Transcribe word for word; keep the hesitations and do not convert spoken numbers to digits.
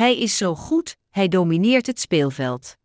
Hij is zo goed, hij domineert het speelveld.